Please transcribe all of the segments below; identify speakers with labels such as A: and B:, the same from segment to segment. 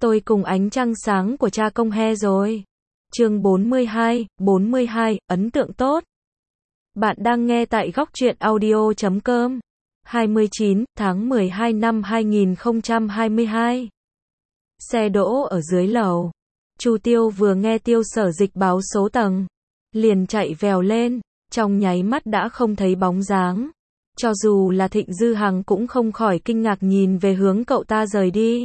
A: Tôi cùng ánh trăng sáng của cha công he rồi. Chương 42, ấn tượng tốt. Bạn đang nghe tại góc truyện audio.com. 29 tháng 12 năm 2022. Xe đỗ ở dưới lầu. Chu Tiêu vừa nghe Tiêu Sở Dịch báo số tầng, liền chạy vèo lên, trong nháy mắt đã không thấy bóng dáng. Cho dù là Thịnh Dư Hằng cũng không khỏi kinh ngạc nhìn về hướng cậu ta rời đi.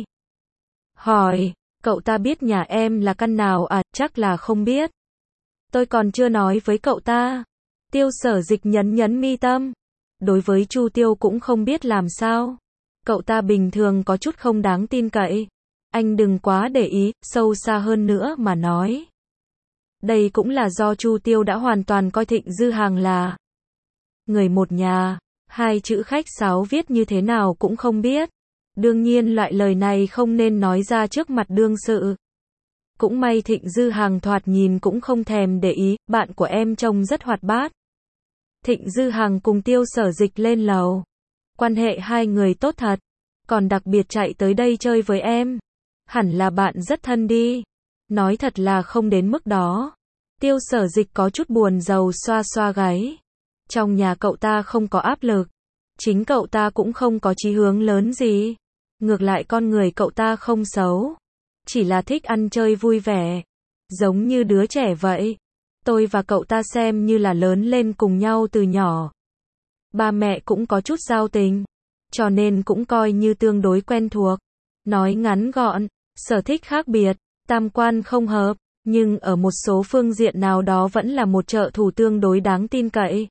A: Hỏi, cậu ta biết nhà em là căn nào à? Chắc là không biết. Tôi còn chưa nói với cậu ta. Tiêu Sở Dịch nhấn mi tâm. Đối với Chu Tiêu cũng không biết làm sao. Cậu ta bình thường có chút không đáng tin cậy. Anh đừng quá để ý, sâu xa hơn nữa mà nói. Đây cũng là do Chu Tiêu đã hoàn toàn coi Thịnh Dư Hằng là người một nhà, hai chữ khách sáo viết như thế nào cũng không biết. Đương nhiên loại lời này không nên nói ra trước mặt đương sự. Cũng may Thịnh Dư Hằng thoạt nhìn cũng không thèm để ý, bạn của em trông rất hoạt bát. Thịnh Dư Hằng cùng Tiêu Sở Dịch lên lầu. Quan hệ hai người tốt thật, còn đặc biệt chạy tới đây chơi với em. Hẳn là bạn rất thân đi. Nói thật là không đến mức đó. Tiêu Sở Dịch có chút buồn rầu xoa xoa gáy. Trong nhà cậu ta không có áp lực. Chính cậu ta cũng không có chí hướng lớn gì. Ngược lại con người cậu ta không xấu. Chỉ là thích ăn chơi vui vẻ. Giống như đứa trẻ vậy. Tôi và cậu ta xem như là lớn lên cùng nhau từ nhỏ. Ba mẹ cũng có chút giao tình. Cho nên cũng coi như tương đối quen thuộc. Nói ngắn gọn, sở thích khác biệt, tam quan không hợp. Nhưng ở một số phương diện nào đó vẫn là một trợ thủ tương đối đáng tin cậy.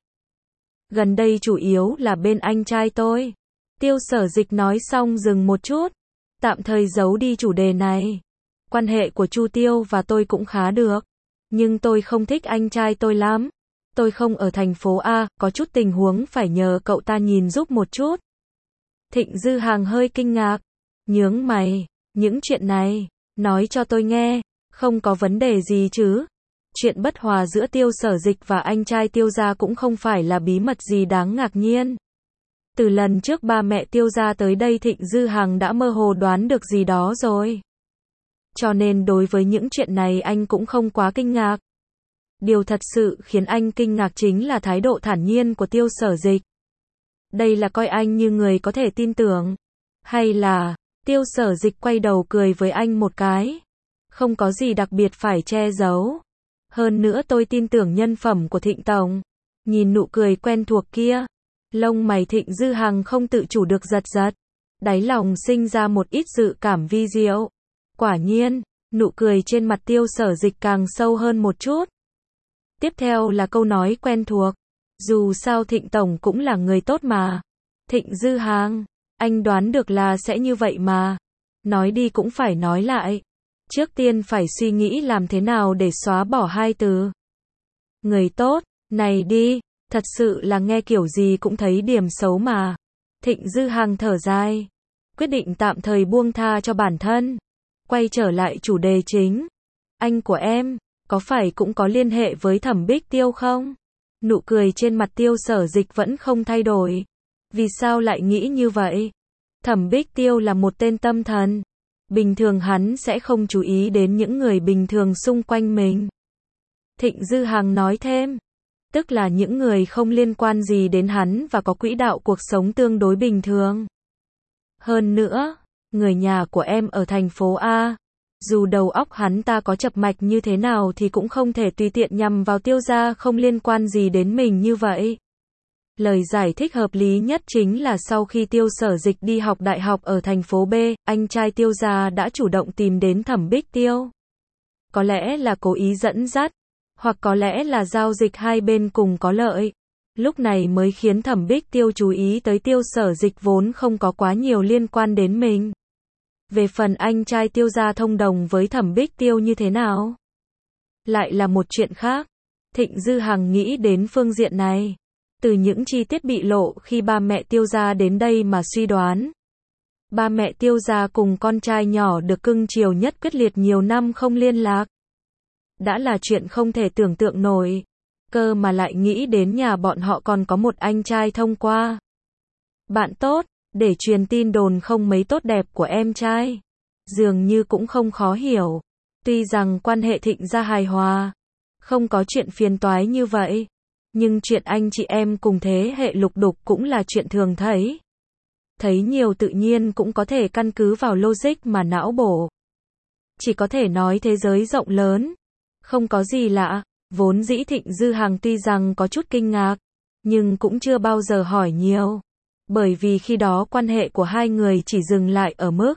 A: Gần đây chủ yếu là bên anh trai tôi. Tiêu Sở Dịch nói xong dừng một chút. Tạm thời giấu đi chủ đề này. Quan hệ của Chu Tiêu và tôi cũng khá được. Nhưng tôi không thích anh trai tôi lắm. Tôi không ở thành phố A, có chút tình huống phải nhờ cậu ta nhìn giúp một chút. Thịnh Dư Hằng hơi kinh ngạc. Nhướng mày, những chuyện này, nói cho tôi nghe, không có vấn đề gì chứ. Chuyện bất hòa giữa Tiêu Sở Dịch và anh trai Tiêu gia cũng không phải là bí mật gì đáng ngạc nhiên. Từ lần trước ba mẹ Tiêu gia tới đây Thịnh Dư Hằng đã mơ hồ đoán được gì đó rồi. Cho nên đối với những chuyện này anh cũng không quá kinh ngạc. Điều thật sự khiến anh kinh ngạc chính là thái độ thản nhiên của Tiêu Sở Dịch. Đây là coi anh như người có thể tin tưởng. Hay là, Tiêu Sở Dịch quay đầu cười với anh một cái. Không có gì đặc biệt phải che giấu. Hơn nữa tôi tin tưởng nhân phẩm của Thịnh Tổng. Nhìn nụ cười quen thuộc kia. Lông mày Thịnh Dư Hằng không tự chủ được giật giật. Đáy lòng sinh ra một ít dự cảm vi diệu. Quả nhiên, nụ cười trên mặt Tiêu Sở Dịch càng sâu hơn một chút. Tiếp theo là câu nói quen thuộc. Dù sao Thịnh Tổng cũng là người tốt mà. Thịnh Dư Hằng, anh đoán được là sẽ như vậy mà. Nói đi cũng phải nói lại. Trước tiên phải suy nghĩ làm thế nào để xóa bỏ hai từ. Người tốt, này đi, thật sự là nghe kiểu gì cũng thấy điểm xấu mà. Thịnh Dư Hằng thở dài. Quyết định tạm thời buông tha cho bản thân. Quay trở lại chủ đề chính. Anh của em, có phải cũng có liên hệ với Thẩm Bích Tiêu không? Nụ cười trên mặt Tiêu Sở Dịch vẫn không thay đổi. Vì sao lại nghĩ như vậy? Thẩm Bích Tiêu là một tên tâm thần. Bình thường hắn sẽ không chú ý đến những người bình thường xung quanh mình. Thịnh Dư Hằng nói thêm. Tức là những người không liên quan gì đến hắn và có quỹ đạo cuộc sống tương đối bình thường. Hơn nữa, người nhà của em ở thành phố A. Dù đầu óc hắn ta có chập mạch như thế nào thì cũng không thể tùy tiện nhằm vào Tiêu gia không liên quan gì đến mình như vậy. Lời giải thích hợp lý nhất chính là sau khi Tiêu Sở Dịch đi học đại học ở thành phố B, anh trai Tiêu gia đã chủ động tìm đến Thẩm Bích Tiêu. Có lẽ là cố ý dẫn dắt, hoặc có lẽ là giao dịch hai bên cùng có lợi. Lúc này mới khiến Thẩm Bích Tiêu chú ý tới Tiêu Sở Dịch vốn không có quá nhiều liên quan đến mình. Về phần anh trai Tiêu gia thông đồng với Thẩm Bích Tiêu như thế nào? Lại là một chuyện khác. Thịnh Dư Hằng nghĩ đến phương diện này. Từ những chi tiết bị lộ khi ba mẹ Tiêu gia đến đây mà suy đoán. Ba mẹ Tiêu gia cùng con trai nhỏ được cưng chiều nhất quyết liệt nhiều năm không liên lạc. Đã là chuyện không thể tưởng tượng nổi. Cơ mà lại nghĩ đến nhà bọn họ còn có một anh trai thông qua. Bạn tốt, để truyền tin đồn không mấy tốt đẹp của em trai. dường như cũng không khó hiểu. Tuy rằng quan hệ Thịnh gia hài hòa, không có chuyện phiền toái như vậy, nhưng chuyện anh chị em cùng thế hệ lục đục cũng là chuyện thường thấy. Thấy nhiều tự nhiên cũng có thể căn cứ vào logic mà não bổ. Chỉ có thể nói thế giới rộng lớn, không có gì lạ. Vốn dĩ Thịnh Dư Hằng tuy rằng có chút kinh ngạc, nhưng cũng chưa bao giờ hỏi nhiều. Bởi vì khi đó quan hệ của hai người chỉ dừng lại ở mức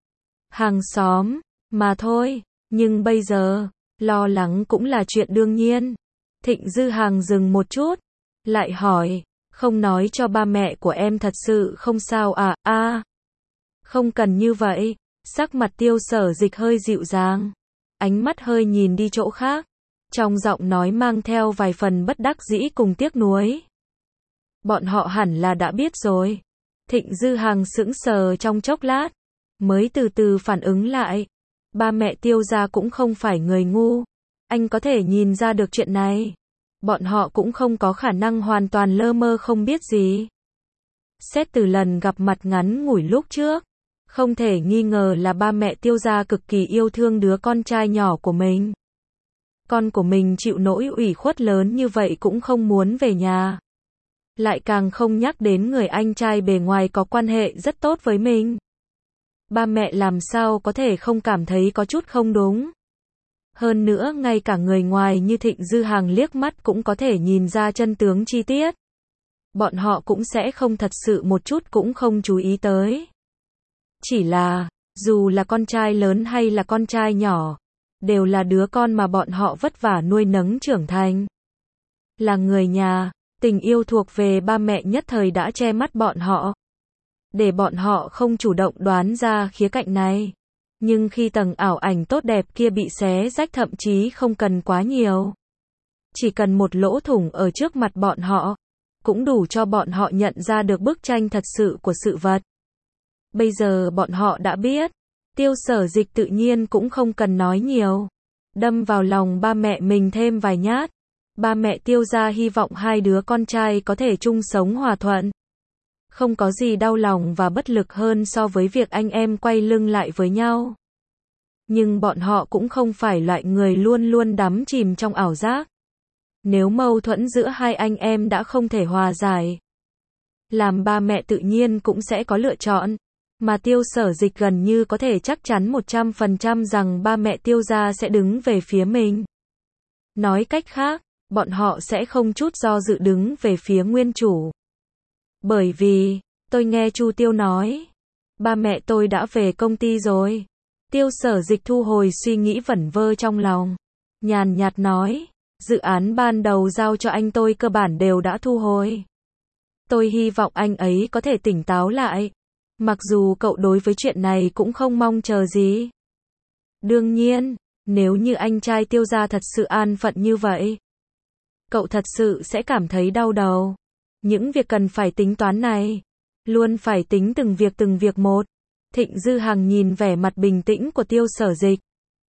A: hàng xóm mà thôi. Nhưng bây giờ, lo lắng cũng là chuyện đương nhiên. Thịnh Dư Hằng dừng một chút, lại hỏi, không nói cho ba mẹ của em thật sự không sao à? Không cần như vậy. Sắc mặt Tiêu Sở Dịch hơi dịu dàng, ánh mắt hơi nhìn đi chỗ khác, trong giọng nói mang theo vài phần bất đắc dĩ cùng tiếc nuối. Bọn họ hẳn là đã biết rồi. Thịnh Dư Hằng sững sờ trong chốc lát, mới từ từ phản ứng lại. Ba mẹ Tiêu gia cũng không phải người ngu. Anh có thể nhìn ra được chuyện này. Bọn họ cũng không có khả năng hoàn toàn lơ mơ không biết gì. Xét từ lần gặp mặt ngắn ngủi lúc trước, không thể nghi ngờ là ba mẹ Tiêu gia cực kỳ yêu thương đứa con trai nhỏ của mình. Con của mình chịu nỗi ủy khuất lớn như vậy cũng không muốn về nhà. Lại càng không nhắc đến người anh trai bề ngoài có quan hệ rất tốt với mình. Ba mẹ làm sao có thể không cảm thấy có chút không đúng. Hơn nữa ngay cả người ngoài như Thịnh Dư Hằng liếc mắt cũng có thể nhìn ra chân tướng chi tiết. Bọn họ cũng sẽ không thật sự một chút cũng không chú ý tới. Chỉ là, dù là con trai lớn hay là con trai nhỏ, đều là đứa con mà bọn họ vất vả nuôi nấng trưởng thành. Là người nhà, tình yêu thuộc về ba mẹ nhất thời đã che mắt bọn họ, để bọn họ không chủ động đoán ra khía cạnh này. Nhưng khi tầng ảo ảnh tốt đẹp kia bị xé rách thậm chí không cần quá nhiều. Chỉ cần một lỗ thủng ở trước mặt bọn họ, cũng đủ cho bọn họ nhận ra được bức tranh thật sự của sự vật. Bây giờ bọn họ đã biết, Tiêu Sở Dịch tự nhiên cũng không cần nói nhiều. Đâm vào lòng ba mẹ mình thêm vài nhát. Ba mẹ Tiêu gia hy vọng hai đứa con trai có thể chung sống hòa thuận. Không có gì đau lòng và bất lực hơn so với việc anh em quay lưng lại với nhau. Nhưng bọn họ cũng không phải loại người luôn luôn đắm chìm trong ảo giác. Nếu mâu thuẫn giữa hai anh em đã không thể hòa giải, làm ba mẹ tự nhiên cũng sẽ có lựa chọn. Mà Tiêu Sở Dịch gần như có thể chắc chắn 100% rằng ba mẹ Tiêu gia sẽ đứng về phía mình. Nói cách khác, bọn họ sẽ không chút do dự đứng về phía nguyên chủ. Bởi vì, tôi nghe Chu Tiêu nói, ba mẹ tôi đã về công ty rồi. Tiêu Sở Dịch thu hồi suy nghĩ vẩn vơ trong lòng, nhàn nhạt nói, dự án ban đầu giao cho anh tôi cơ bản đều đã thu hồi. Tôi hy vọng anh ấy có thể tỉnh táo lại. Mặc dù cậu đối với chuyện này cũng không mong chờ gì. Đương nhiên, nếu như anh trai Tiêu gia thật sự an phận như vậy, cậu thật sự sẽ cảm thấy đau đầu. Những việc cần phải tính toán này, luôn phải tính từng việc một. Thịnh Dư Hằng nhìn vẻ mặt bình tĩnh của Tiêu Sở Dịch,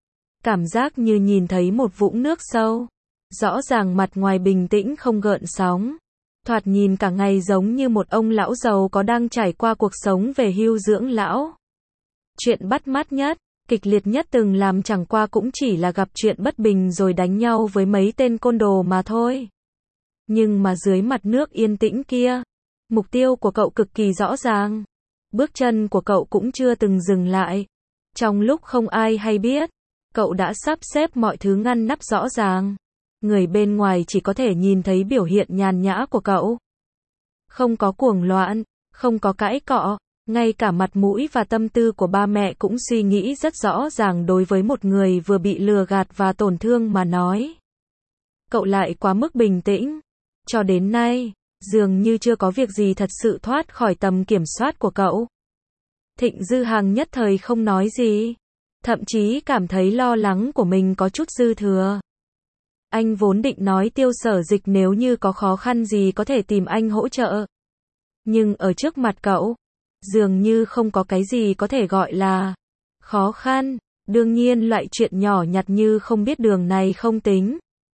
A: cảm giác như nhìn thấy một vũng nước sâu. Rõ ràng mặt ngoài bình tĩnh không gợn sóng, thoạt nhìn cả ngày giống như một ông lão giàu có đang trải qua cuộc sống về hưu dưỡng lão. Chuyện bắt mắt nhất, kịch liệt nhất từng làm chẳng qua cũng chỉ là gặp chuyện bất bình rồi đánh nhau với mấy tên côn đồ mà thôi. Nhưng mà dưới mặt nước yên tĩnh kia, mục tiêu của cậu cực kỳ rõ ràng. Bước chân của cậu cũng chưa từng dừng lại. Trong lúc không ai hay biết, cậu đã sắp xếp mọi thứ ngăn nắp rõ ràng. Người bên ngoài chỉ có thể nhìn thấy biểu hiện nhàn nhã của cậu. Không có cuồng loạn, không có cãi cọ, ngay cả mặt mũi và tâm tư của ba mẹ cũng suy nghĩ rất rõ ràng đối với một người vừa bị lừa gạt và tổn thương mà nói. Cậu lại quá mức bình tĩnh. Cho đến nay, dường như chưa có việc gì thật sự thoát khỏi tầm kiểm soát của cậu. Thịnh Dư Hằng nhất thời không nói gì, thậm chí cảm thấy lo lắng của mình có chút dư thừa. Anh vốn định nói Tiêu Sở Dịch nếu như có khó khăn gì có thể tìm anh hỗ trợ. Nhưng ở trước mặt cậu, dường như không có cái gì có thể gọi là khó khăn. Đương nhiên loại chuyện nhỏ nhặt như không biết đường này không tính.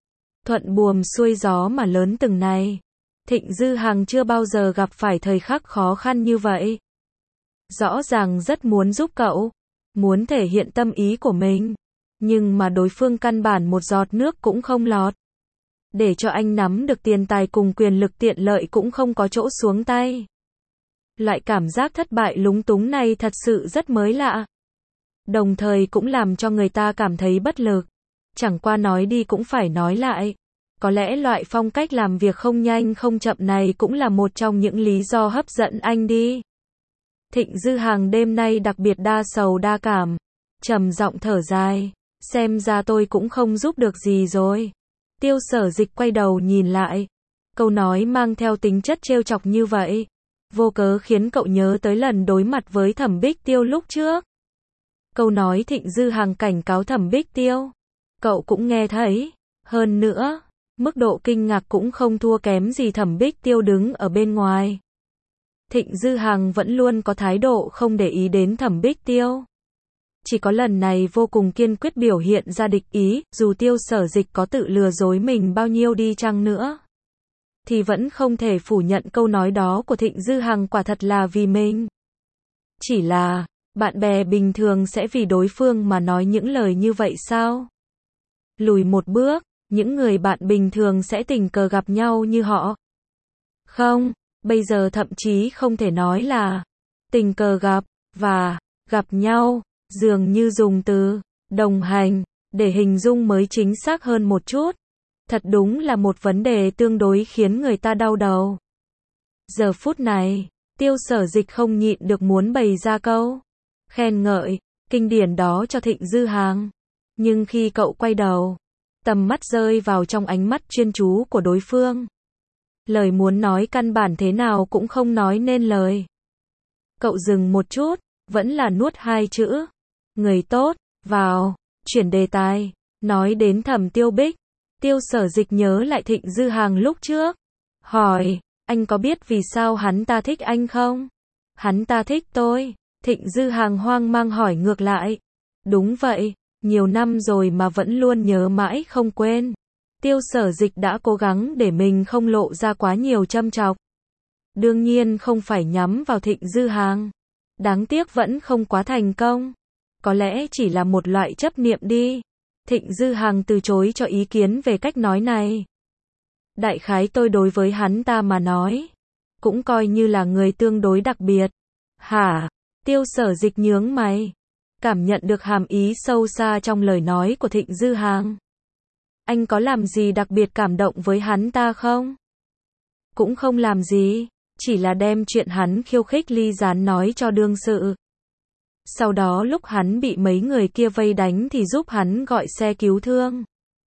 A: Thuận buồm xuôi gió mà lớn từng này. Thịnh Dư Hằng chưa bao giờ gặp phải thời khắc khó khăn như vậy. Rõ ràng rất muốn giúp cậu, muốn thể hiện tâm ý của mình. Nhưng mà đối phương căn bản một giọt nước cũng không lọt. Để cho anh nắm được tiền tài cùng quyền lực tiện lợi cũng không có chỗ xuống tay. Loại cảm giác thất bại lúng túng này thật sự rất mới lạ. Đồng thời cũng làm cho người ta cảm thấy bất lực. Chẳng qua nói đi cũng phải nói lại. Có lẽ loại phong cách làm việc không nhanh không chậm này cũng là một trong những lý do hấp dẫn anh đi. Thịnh Dư Hằng đêm nay đặc biệt đa sầu đa cảm. Trầm giọng thở dài. Xem ra tôi cũng không giúp được gì rồi. Tiêu Sở Dịch quay đầu nhìn lại. Câu nói mang theo tính chất trêu chọc như vậy. Vô cớ khiến cậu nhớ tới lần đối mặt với Thẩm Bích Tiêu lúc trước. Câu nói Thịnh Dư Hằng cảnh cáo Thẩm Bích Tiêu. Cậu cũng nghe thấy. Hơn nữa, mức độ kinh ngạc cũng không thua kém gì Thẩm Bích Tiêu đứng ở bên ngoài. Thịnh Dư Hằng vẫn luôn có thái độ không để ý đến Thẩm Bích Tiêu. Chỉ có lần này vô cùng kiên quyết biểu hiện ra địch ý, dù Tiêu Sở Dịch có tự lừa dối mình bao nhiêu đi chăng nữa. Thì vẫn không thể phủ nhận câu nói đó của Thịnh Dư Hằng quả thật là vì mình. Chỉ là, bạn bè bình thường sẽ vì đối phương mà nói những lời như vậy sao? Lùi một bước, những người bạn bình thường sẽ tình cờ gặp nhau như họ. Không, bây giờ thậm chí không thể nói là tình cờ gặp, và gặp nhau, dường như dùng từ đồng hành để hình dung mới chính xác hơn một chút. Thật đúng là một vấn đề tương đối khiến người ta đau đầu. Giờ phút này, Tiêu Sở Dịch không nhịn được muốn bày ra câu khen ngợi kinh điển đó cho Thịnh Dư Hằng. Nhưng khi cậu quay đầu, tầm mắt rơi vào trong ánh mắt chuyên chú của đối phương. Lời muốn nói căn bản thế nào cũng không nói nên lời. Cậu dừng một chút, vẫn là nuốt hai chữ. Người tốt, vào, chuyển đề tài, nói đến Thẩm Tiêu Bích. Tiêu Sở Dịch nhớ lại Thịnh Dư Hằng lúc trước. Hỏi, anh có biết vì sao hắn ta thích anh không? Hắn ta thích tôi. Thịnh Dư Hằng hoang mang hỏi ngược lại. Đúng vậy, nhiều năm rồi mà vẫn luôn nhớ mãi không quên. Tiêu Sở Dịch đã cố gắng để mình không lộ ra quá nhiều châm chọc. Đương nhiên không phải nhắm vào Thịnh Dư Hằng. Đáng tiếc vẫn không quá thành công. Có lẽ chỉ là một loại chấp niệm đi. Thịnh Dư Hằng từ chối cho ý kiến về cách nói này. Đại khái tôi đối với hắn ta mà nói, cũng coi như là người tương đối đặc biệt. Hả? Tiêu Sở Dịch nhướng mày. Cảm nhận được hàm ý sâu xa trong lời nói của Thịnh Dư Hằng. Anh có làm gì đặc biệt cảm động với hắn ta không? Cũng không làm gì, chỉ là đem chuyện hắn khiêu khích Ly Gián nói cho đương sự. Sau đó lúc hắn bị mấy người kia vây đánh thì giúp hắn gọi xe cứu thương.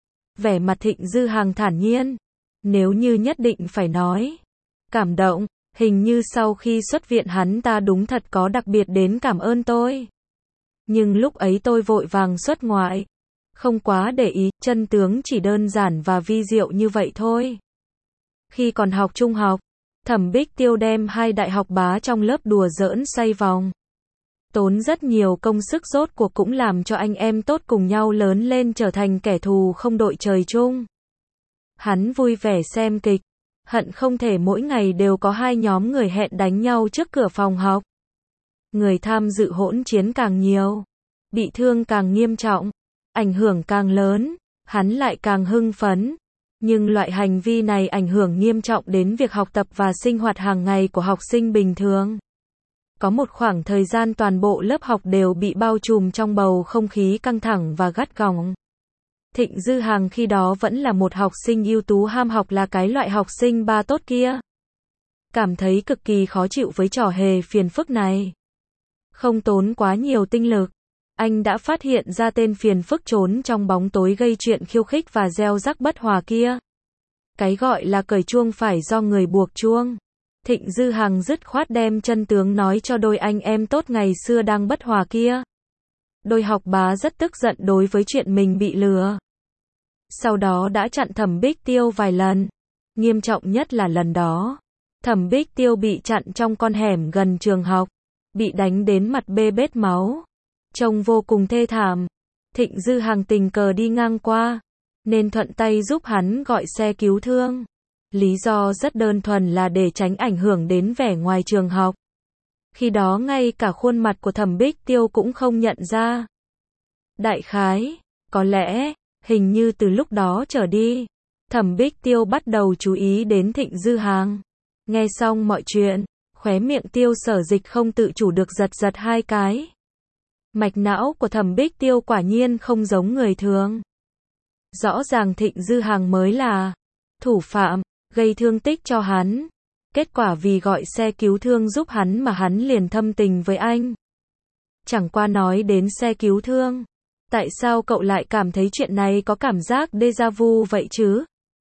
A: Vẻ mặt Thịnh Dư Hằng thản nhiên. Nếu như nhất định phải nói cảm động, hình như sau khi xuất viện hắn ta đúng thật có đặc biệt đến cảm ơn tôi. Nhưng lúc ấy tôi vội vàng xuất ngoại, không quá để ý, chân tướng chỉ đơn giản và vi diệu như vậy thôi. Khi còn học trung học, Thẩm Bích Tiêu đem hai đại học bá trong lớp đùa giỡn xoay vòng. Tốn rất nhiều công sức rốt cuộc cũng làm cho anh em tốt cùng nhau lớn lên trở thành kẻ thù không đội trời chung. Hắn vui vẻ xem kịch, hận không thể mỗi ngày đều có hai nhóm người hẹn đánh nhau trước cửa phòng học. Người tham dự hỗn chiến càng nhiều, bị thương càng nghiêm trọng, ảnh hưởng càng lớn, hắn lại càng hưng phấn. Nhưng loại hành vi này ảnh hưởng nghiêm trọng đến việc học tập và sinh hoạt hàng ngày của học sinh bình thường. Có một khoảng thời gian toàn bộ lớp học đều bị bao trùm trong bầu không khí căng thẳng và gắt gỏng. Thịnh Dư Hằng khi đó vẫn là một học sinh ưu tú ham học, là cái loại học sinh ba tốt kia. Cảm thấy cực kỳ khó chịu với trò hề phiền phức này. Không tốn quá nhiều tinh lực, anh đã phát hiện ra tên phiền phức trốn trong bóng tối gây chuyện khiêu khích và gieo rắc bất hòa kia. Cái gọi là cởi chuông phải do người buộc chuông. Thịnh Dư Hằng dứt khoát đem chân tướng nói cho đôi anh em tốt ngày xưa đang bất hòa kia. Đôi học bá rất tức giận đối với chuyện mình bị lừa. Sau đó đã chặn Thẩm Bích Tiêu vài lần. Nghiêm trọng nhất là lần đó, Thẩm Bích Tiêu bị chặn trong con hẻm gần trường học, bị đánh đến mặt bê bết máu. Trông vô cùng thê thảm. Thịnh Dư Hằng tình cờ đi ngang qua, nên thuận tay giúp hắn gọi xe cứu thương. Lý do rất đơn thuần là để tránh ảnh hưởng đến vẻ ngoài trường học. Khi đó ngay cả khuôn mặt của Thẩm Bích Tiêu cũng không nhận ra. Đại khái, có lẽ, hình như từ lúc đó trở đi, Thẩm Bích Tiêu bắt đầu chú ý đến Thịnh Dư Hàng. Nghe xong mọi chuyện, khóe miệng Tiêu Sở Dịch không tự chủ được giật giật hai cái. Mạch não của Thẩm Bích Tiêu quả nhiên không giống người thường. Rõ ràng Thịnh Dư Hàng mới là thủ phạm, gây thương tích cho hắn. Kết quả vì gọi xe cứu thương giúp hắn mà hắn liền thâm tình với anh. Chẳng qua nói đến xe cứu thương. Tại sao cậu lại cảm thấy chuyện này có cảm giác déjà vu vậy chứ?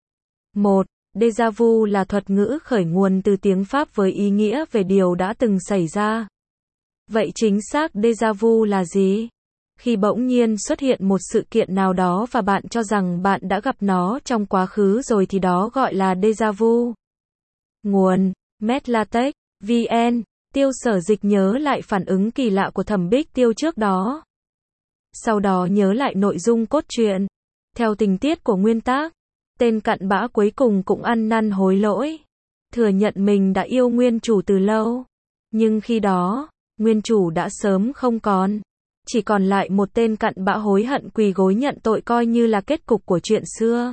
A: 1. Déjà vu là thuật ngữ khởi nguồn từ tiếng Pháp với ý nghĩa về điều đã từng xảy ra. Vậy chính xác déjà vu là gì? Khi bỗng nhiên xuất hiện một sự kiện nào đó và bạn cho rằng bạn đã gặp nó trong quá khứ rồi thì đó gọi là déjà vu. Nguồn: Medlatex, VN. Tiêu Sở Dịch nhớ lại phản ứng kỳ lạ của Thẩm Bích Tiêu trước đó. Sau đó nhớ lại nội dung cốt truyện. Theo tình tiết của nguyên tác, tên cặn bã cuối cùng cũng ăn năn hối lỗi. Thừa nhận mình đã yêu nguyên chủ từ lâu. Nhưng khi đó, nguyên chủ đã sớm không còn. Chỉ còn lại một tên cặn bã hối hận quỳ gối nhận tội coi như là kết cục của chuyện xưa.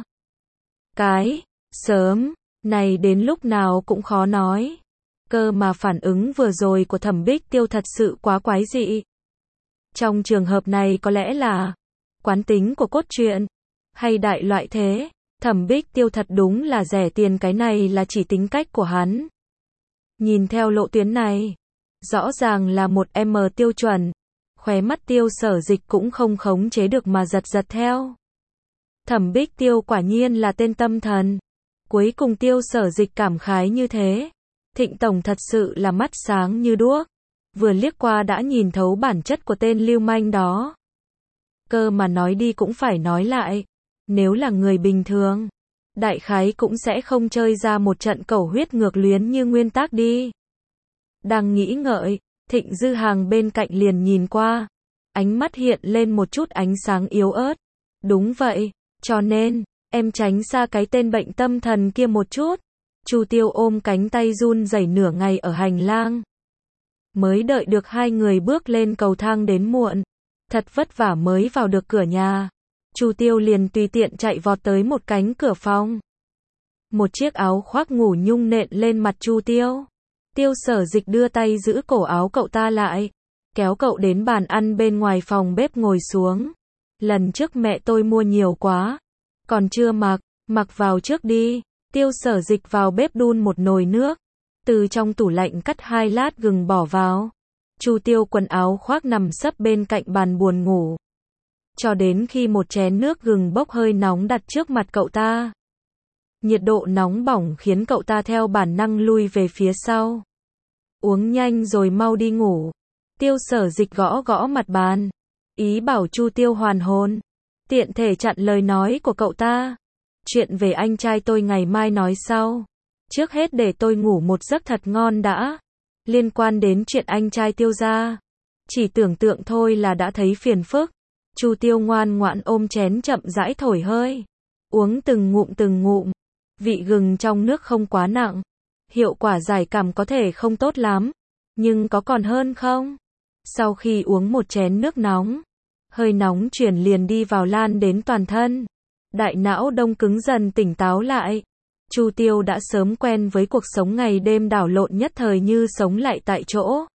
A: Cái sớm này đến lúc nào cũng khó nói. Cơ mà phản ứng vừa rồi của Thẩm Bích Tiêu thật sự quá quái dị. Trong trường hợp này có lẽ là quán tính của cốt truyện, hay đại loại thế. Thẩm Bích Tiêu thật đúng là rẻ tiền, cái này là chỉ tính cách của hắn. Nhìn theo lộ tuyến này, rõ ràng là một M tiêu chuẩn. Khóe mắt Tiêu Sở Dịch cũng không khống chế được mà giật giật theo. Thẩm Bích Tiêu quả nhiên là tên tâm thần. Cuối cùng Tiêu Sở Dịch cảm khái như thế. Thịnh tổng thật sự là mắt sáng như đuốc. Vừa liếc qua đã nhìn thấu bản chất của tên lưu manh đó. Cơ mà nói đi cũng phải nói lại. Nếu là người bình thường, đại khái cũng sẽ không chơi ra một trận cầu huyết ngược luyến như nguyên tác đi. Đang nghĩ ngợi, Thịnh Dư Hàng bên cạnh liền nhìn qua. Ánh mắt hiện lên một chút ánh sáng yếu ớt. Đúng vậy, cho nên, em tránh xa cái tên bệnh tâm thần kia một chút. Chu Tiêu ôm cánh tay run rẩy nửa ngày ở hành lang. Mới đợi được hai người bước lên cầu thang đến muộn. Thật vất vả mới vào được cửa nhà. Chu Tiêu liền tùy tiện chạy vọt tới một cánh cửa phòng. Một chiếc áo khoác ngủ nhung nện lên mặt Chu Tiêu. Tiêu Sở Dịch đưa tay giữ cổ áo cậu ta lại, kéo cậu đến bàn ăn bên ngoài phòng bếp ngồi xuống. Lần trước mẹ tôi mua nhiều quá, còn chưa mặc, mặc vào trước đi. Tiêu Sở Dịch vào bếp đun một nồi nước, từ trong tủ lạnh cắt 2 lát gừng bỏ vào. Chu Tiêu quần áo khoác nằm sấp bên cạnh bàn buồn ngủ. Cho đến khi một chén nước gừng bốc hơi nóng đặt trước mặt cậu ta. Nhiệt độ nóng bỏng khiến cậu ta theo bản năng lui về phía sau. Uống nhanh rồi mau đi ngủ. Tiêu Sở Dịch gõ gõ mặt bàn, ý bảo Chu Tiêu hoàn hồn. Tiện thể chặn lời nói của cậu ta. Chuyện về anh trai tôi ngày mai nói sau. Trước hết để tôi ngủ một giấc thật ngon đã. Liên quan đến chuyện anh trai Tiêu gia, chỉ tưởng tượng thôi là đã thấy phiền phức. Chu Tiêu ngoan ngoãn ôm chén chậm rãi thổi hơi. Uống từng ngụm. Vị gừng trong nước không quá nặng. Hiệu quả giải cảm có thể không tốt lắm. Nhưng có còn hơn không? Sau khi uống một chén nước nóng, hơi nóng chuyển liền đi vào lan đến toàn thân. Đại não đông cứng dần tỉnh táo lại. Chu Tiêu đã sớm quen với cuộc sống ngày đêm đảo lộn nhất thời như sống lại tại chỗ.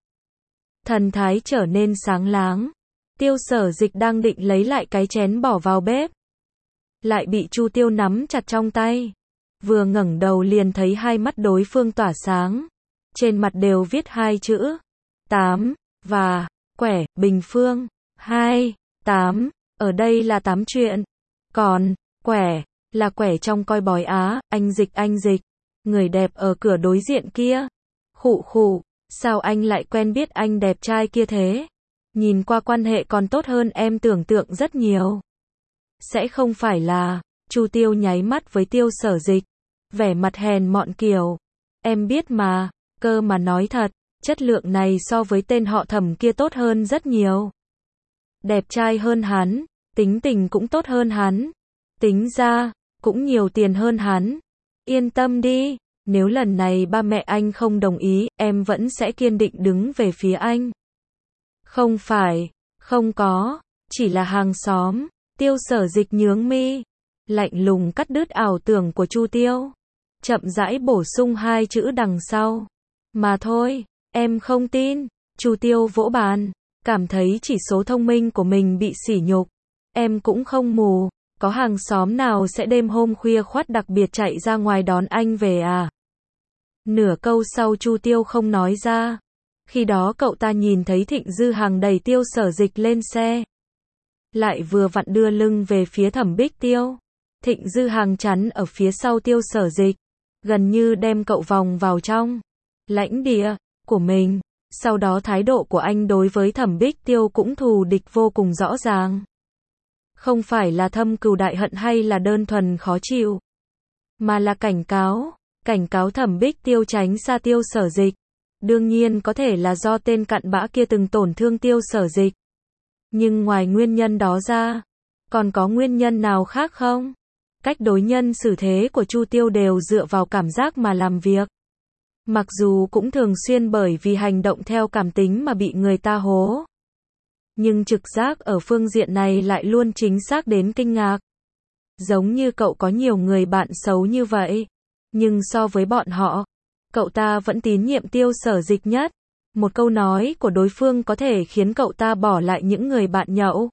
A: Thần thái trở nên sáng láng. Tiêu Sở Dịch đang định lấy lại cái chén bỏ vào bếp. Lại bị Chu Tiêu nắm chặt trong tay. Vừa ngẩng đầu liền thấy hai mắt đối phương tỏa sáng. Trên mặt đều viết hai chữ. 8, và, quẻ, bình phương. 2, 8, ở đây là 8 chuyện. Còn, quẻ, là quẻ trong coi bói Á, anh dịch. Người đẹp ở cửa đối diện kia. Khụ, sao anh lại quen biết anh đẹp trai kia thế? Nhìn qua quan hệ còn tốt hơn em tưởng tượng rất nhiều. Sẽ không phải là, Chu Tiêu nháy mắt với Tiêu Sở Dịch. Vẻ mặt hèn mọn kiểu. Em biết mà, cơ mà nói thật, chất lượng này so với tên họ Thẩm kia tốt hơn rất nhiều. Đẹp trai hơn hắn, tính tình cũng tốt hơn hắn. Tính ra, cũng nhiều tiền hơn hắn. Yên tâm đi, Nếu lần này ba mẹ anh không đồng ý, em vẫn sẽ kiên định đứng về phía anh. Không phải, không có, chỉ là hàng xóm. Tiêu Sở Dịch nhướng mi, lạnh lùng cắt đứt ảo tưởng của Chu Tiêu. Chậm rãi bổ sung hai chữ đằng sau. Mà thôi, em không tin. Chu Tiêu vỗ bàn, cảm thấy chỉ số thông minh của mình bị sỉ nhục. Em cũng không mù, có hàng xóm nào sẽ đêm hôm khuya khoắt đặc biệt chạy ra ngoài đón anh về à? Nửa câu sau Chu Tiêu không nói ra. Khi đó cậu ta nhìn thấy Thịnh Dư Hằng đẩy Tiêu Sở Dịch lên xe. Lại vừa vặn đưa lưng về phía Thẩm Bích Tiêu. Thịnh Dư Hằng chắn ở phía sau Tiêu Sở Dịch, gần như đem cậu vòng vào trong lãnh địa của mình. Sau đó thái độ của anh đối với Thẩm Bích Tiêu cũng thù địch vô cùng rõ ràng. Không phải là thâm cừu đại hận hay là đơn thuần khó chịu, mà là cảnh cáo Thẩm Bích Tiêu tránh xa Tiêu Sở Dịch. Đương nhiên có thể là do tên cặn bã kia từng tổn thương Tiêu Sở Dịch. Nhưng ngoài nguyên nhân đó ra, còn có nguyên nhân nào khác không? Cách đối nhân xử thế của Chu Tiêu đều dựa vào cảm giác mà làm việc. Mặc dù cũng thường xuyên bởi vì hành động theo cảm tính mà bị người ta hố. Nhưng trực giác ở phương diện này lại luôn chính xác đến kinh ngạc. Giống như cậu có nhiều người bạn xấu như vậy. Nhưng so với bọn họ, cậu ta vẫn tín nhiệm Tiêu Sở Dịch nhất. Một câu nói của đối phương có thể khiến cậu ta bỏ lại những người bạn nhậu.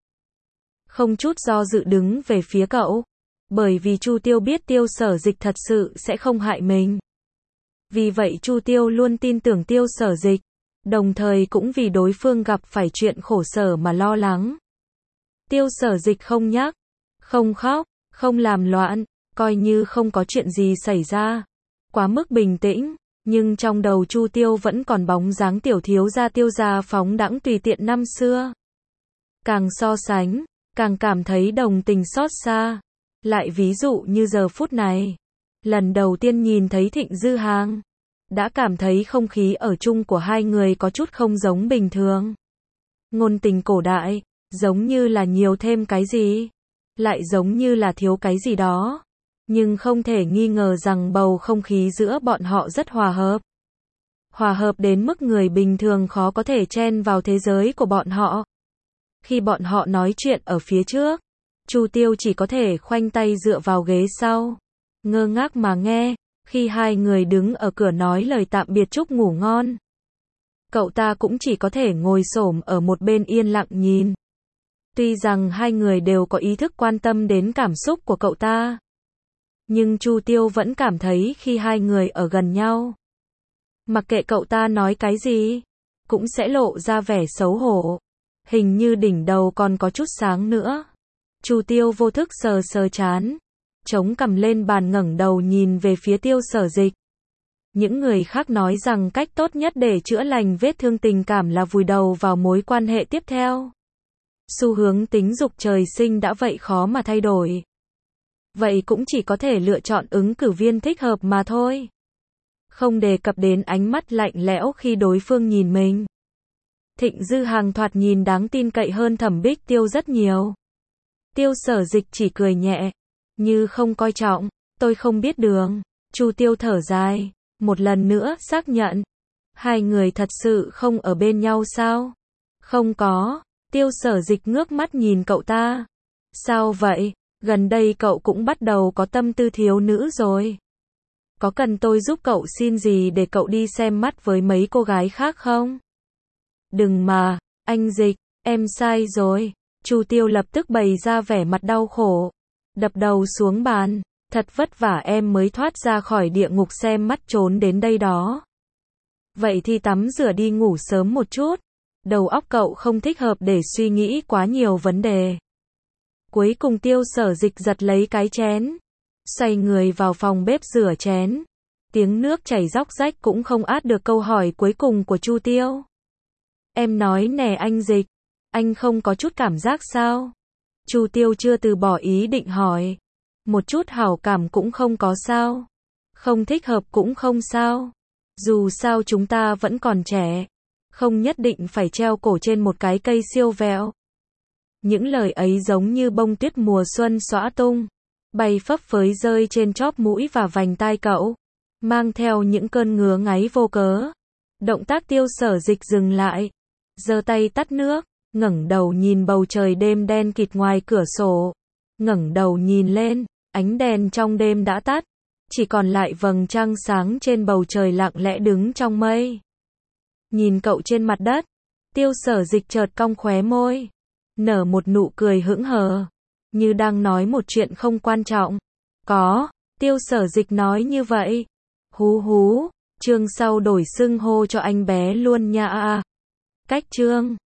A: Không chút do dự đứng về phía cậu. Bởi vì Chu Tiêu biết Tiêu Sở Dịch thật sự sẽ không hại mình. Vì vậy Chu Tiêu luôn tin tưởng Tiêu Sở Dịch. Đồng thời cũng vì đối phương gặp phải chuyện khổ sở mà lo lắng. Tiêu Sở Dịch không nhắc, không khóc, không làm loạn, coi như không có chuyện gì xảy ra. Quá mức bình tĩnh, nhưng trong đầu Chu Tiêu vẫn còn bóng dáng tiểu thiếu gia Tiêu gia phóng đãng tùy tiện năm xưa. Càng so sánh, càng cảm thấy đồng tình xót xa. Lại ví dụ như giờ phút này, lần đầu tiên nhìn thấy Thịnh Dư Hằng, đã cảm thấy không khí ở chung của hai người có chút không giống bình thường. Ngôn tình cổ đại, giống như là nhiều thêm cái gì, lại giống như là thiếu cái gì đó. Nhưng không thể nghi ngờ rằng bầu không khí giữa bọn họ rất hòa hợp. Hòa hợp đến mức người bình thường khó có thể chen vào thế giới của bọn họ. Khi bọn họ nói chuyện ở phía trước, Chu Tiêu chỉ có thể khoanh tay dựa vào ghế sau, ngơ ngác mà nghe. Khi hai người đứng ở cửa nói lời tạm biệt chúc ngủ ngon, cậu ta cũng chỉ có thể ngồi xổm ở một bên yên lặng nhìn. Tuy rằng hai người đều có ý thức quan tâm đến cảm xúc của cậu ta, nhưng Chu Tiêu vẫn cảm thấy khi hai người ở gần nhau, mặc kệ cậu ta nói cái gì, cũng sẽ lộ ra vẻ xấu hổ. Hình như đỉnh đầu còn có chút sáng nữa. Chu Tiêu vô thức sờ sờ trán, chống cằm lên bàn ngẩng đầu nhìn về phía Tiêu Sở Dịch. Những người khác nói rằng cách tốt nhất để chữa lành vết thương tình cảm là vùi đầu vào mối quan hệ tiếp theo. Xu hướng tính dục trời sinh đã vậy khó mà thay đổi. Vậy cũng chỉ có thể lựa chọn ứng cử viên thích hợp mà thôi. Không đề cập đến ánh mắt lạnh lẽo khi đối phương nhìn mình. Thịnh Dư Hằng thoạt nhìn đáng tin cậy hơn Thẩm Bích Tiêu rất nhiều. Tiêu Sở Dịch chỉ cười nhẹ, như không coi trọng. Tôi không biết đường. Chu Tiêu thở dài, một lần nữa xác nhận. Hai người thật sự không ở bên nhau sao? Không có. Tiêu Sở Dịch ngước mắt nhìn cậu ta. Sao vậy? Gần đây cậu cũng bắt đầu có tâm tư thiếu nữ rồi. Có cần tôi giúp cậu xin gì để cậu đi xem mắt với mấy cô gái khác không? Đừng mà, anh Dịch, em sai rồi. Chu Tiêu lập tức bày ra vẻ mặt đau khổ, đập đầu xuống bàn. Thật vất vả em mới thoát ra khỏi địa ngục xem mắt trốn đến đây đó. Vậy thì tắm rửa đi ngủ sớm một chút. Đầu óc cậu không thích hợp để suy nghĩ quá nhiều vấn đề. Cuối cùng Tiêu Sở Dịch giật lấy cái chén, xoay người vào phòng bếp rửa chén. Tiếng nước chảy róc rách cũng không át được câu hỏi cuối cùng của Chu Tiêu. Em nói nè anh Dịch, anh không có chút cảm giác sao? Chu Tiêu chưa từ bỏ ý định hỏi. Một chút hảo cảm cũng không có sao? Không thích hợp cũng không sao? Dù sao chúng ta vẫn còn trẻ, không nhất định phải treo cổ trên một cái cây siêu vẹo. Những lời ấy giống như bông tuyết mùa xuân xõa tung, bay phấp phới rơi trên chóp mũi và vành tai cậu. mang theo những cơn ngứa ngáy vô cớ. Động tác Tiêu Sở Dịch dừng lại, giơ tay tắt nước, ngẩng đầu nhìn bầu trời đêm đen kịt ngoài cửa sổ. Ngẩng đầu nhìn lên, ánh đèn trong đêm đã tắt, chỉ còn lại vầng trăng sáng trên bầu trời lặng lẽ đứng trong mây. Nhìn cậu trên mặt đất, Tiêu Sở Dịch chợt cong khóe môi, nở một nụ cười hững hờ, như đang nói một chuyện không quan trọng. Có, Tiêu Sở Dịch nói như vậy. Hú hú, chương sau đổi xưng hô cho anh bé luôn nha. Cách chương